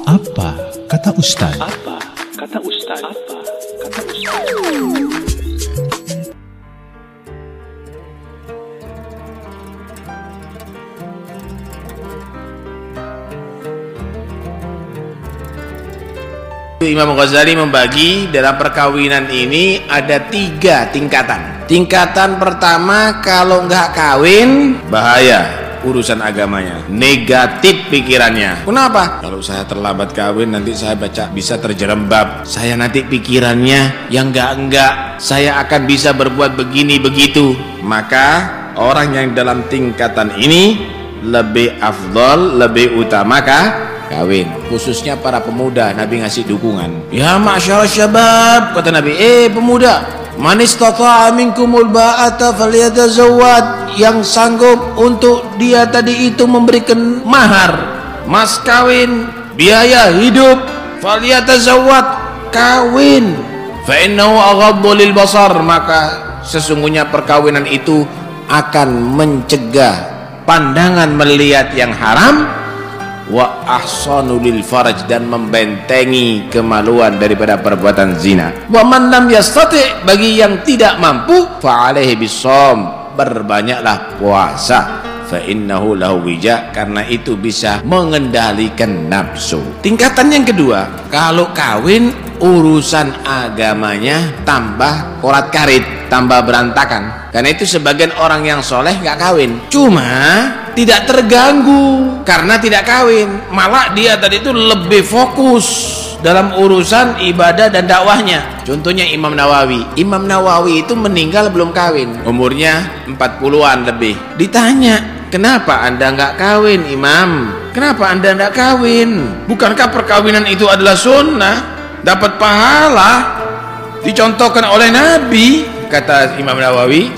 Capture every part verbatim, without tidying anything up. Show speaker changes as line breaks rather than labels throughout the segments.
Apa kata Ustaz?
Apa kata Ustaz? Apa kata Ustaz?
Imam Ghazali membagi dalam perkawinan ini ada tiga tingkatan. Tingkatan pertama, kalau nggak kawin bahaya urusan agamanya, negatif pikirannya. Kenapa? Kalau saya terlambat kawin nanti saya baca bisa terjerembab, saya nanti pikirannya yang enggak-enggak, saya akan bisa berbuat begini begitu. Maka orang yang dalam tingkatan ini lebih afdol, lebih utamakan kawin, khususnya para pemuda. Nabi ngasih dukungan. Ya ma'syarasy syabab, kata Nabi, eh pemuda, man istata'a minkumul ba'ata falyatazawwad, yang sanggup untuk dia tadi itu memberikan mahar, mas kawin, biaya hidup, falyatazawwad, kawin. Fa innahu aghaddu lil basar, maka sesungguhnya perkawinan itu akan mencegah pandangan melihat yang haram, wa ahsanu lil faraj, dan membentengi kemaluan daripada perbuatan zina. Wa man lam yastati, bagi yang tidak mampu, fa alaihi bisom, berbanyaklah puasa, fa innahu lahu wija, karena itu bisa mengendalikan nafsu. Tingkatan yang kedua, kalau kawin urusan agamanya tambah korat karit, tambah berantakan. Karena itu sebagian orang yang soleh nggak kawin, cuma tidak terganggu karena tidak kawin, malah dia tadi itu lebih fokus dalam urusan ibadah dan dakwahnya. Contohnya Imam Nawawi. Imam Nawawi itu meninggal belum kawin, umurnya empat puluhan lebih. Ditanya, kenapa anda nggak kawin Imam? Kenapa anda nggak kawin? Bukankah perkawinan itu adalah sunnah, dapat pahala, dicontohkan oleh Nabi? Kata Imam Nawawi,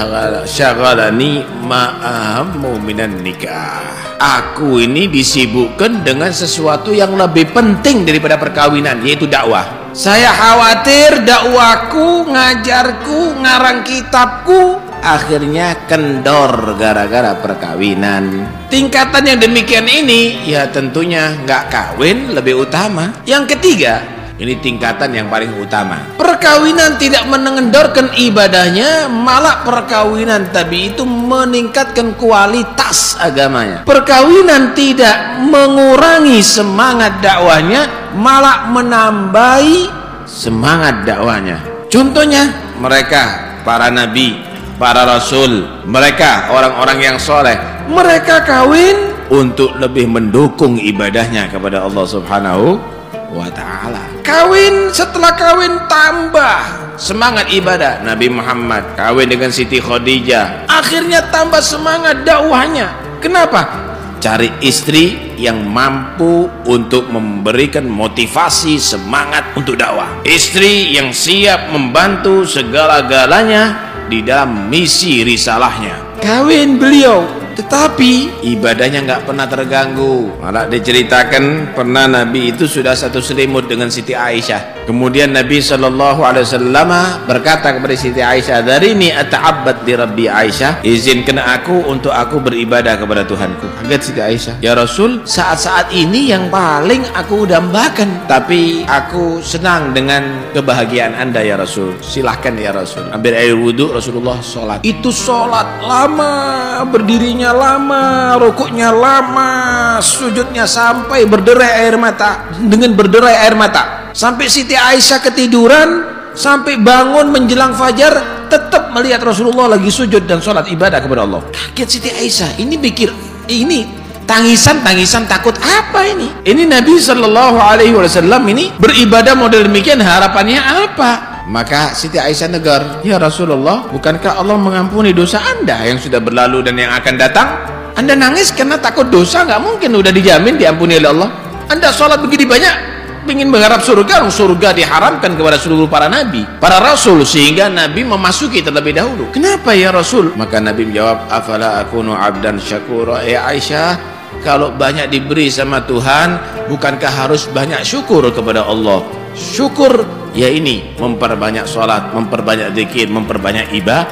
syaghalani ma'ahammu minan nikah, aku ini disibukkan dengan sesuatu yang lebih penting daripada perkawinan, yaitu dakwah. Saya khawatir dakwahku, ngajarku, ngarang kitabku akhirnya kendor gara-gara perkawinan. Tingkatan yang demikian ini ya tentunya nggak kawin lebih utama. Yang ketiga, ini tingkatan yang paling utama, perkawinan tidak mengendorkan ibadahnya, malah perkawinan tadi itu meningkatkan kualitas agamanya. Perkawinan tidak mengurangi semangat dakwahnya, malah menambahi semangat dakwahnya. Contohnya mereka, para nabi, para rasul, mereka orang-orang yang soleh, mereka kawin untuk lebih mendukung ibadahnya kepada Allah Subhanahu wa ta'ala. Kawin, setelah kawin tambah semangat ibadah. Nabi Muhammad kawin dengan Siti Khadijah, akhirnya tambah semangat dakwahnya. Kenapa? Cari istri yang mampu untuk memberikan motivasi semangat untuk dakwah, istri yang siap membantu segala-galanya di dalam misi risalahnya. Kawin beliau, tetapi ibadahnya nggak pernah terganggu. Malah diceritakan pernah Nabi itu sudah satu selimut dengan Siti Aisyah. Kemudian Nabi Shallallahu Alaihi Wasallam berkata kepada Siti Aisyah, darini ata'abbad di Rabbi Aisyah, izinkan aku untuk aku beribadah kepada Tuhanku. Kaget Siti Aisyah, ya Rasul, saat-saat ini yang paling aku dambakan, tapi aku senang dengan kebahagiaan anda ya Rasul. Silahkan ya Rasul. Ambil air wudhu, Rasulullah sholat. Itu sholat lama, berdirinya lama, rukuknya lama, sujudnya sampai berderai air mata, dengan berderai air mata, sampai Siti Aisyah ketiduran, sampai bangun menjelang fajar tetap melihat Rasulullah lagi sujud dan sholat ibadah kepada Allah. Kaget Siti Aisyah, ini pikir ini tangisan-tangisan takut apa ini? Ini Nabi Shallallahu Alaihi Wasallam ini beribadah model demikian, harapannya apa? Maka Siti Aisyah negar, ya Rasulullah, bukankah Allah mengampuni dosa anda yang sudah berlalu dan yang akan datang? Anda nangis karena takut dosa, nggak mungkin, udah dijamin diampuni oleh Allah. Anda sholat begini banyak, ingin mengharap surga, surga diharamkan kepada seluruh para nabi, para rasul, sehingga Nabi memasuki terlebih dahulu. Kenapa ya Rasul? Maka Nabi menjawab, afala akunu abdan syakura. Ya Aisyah, kalau banyak diberi sama Tuhan, bukankah harus banyak syukur kepada Allah? Syukur ya ini, memperbanyak sholat, memperbanyak zikir, memperbanyak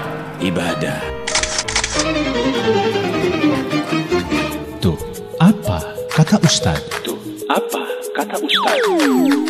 ibadah.
Tuh, apa kata Ustaz?
Tuh, apa kata Ustaz.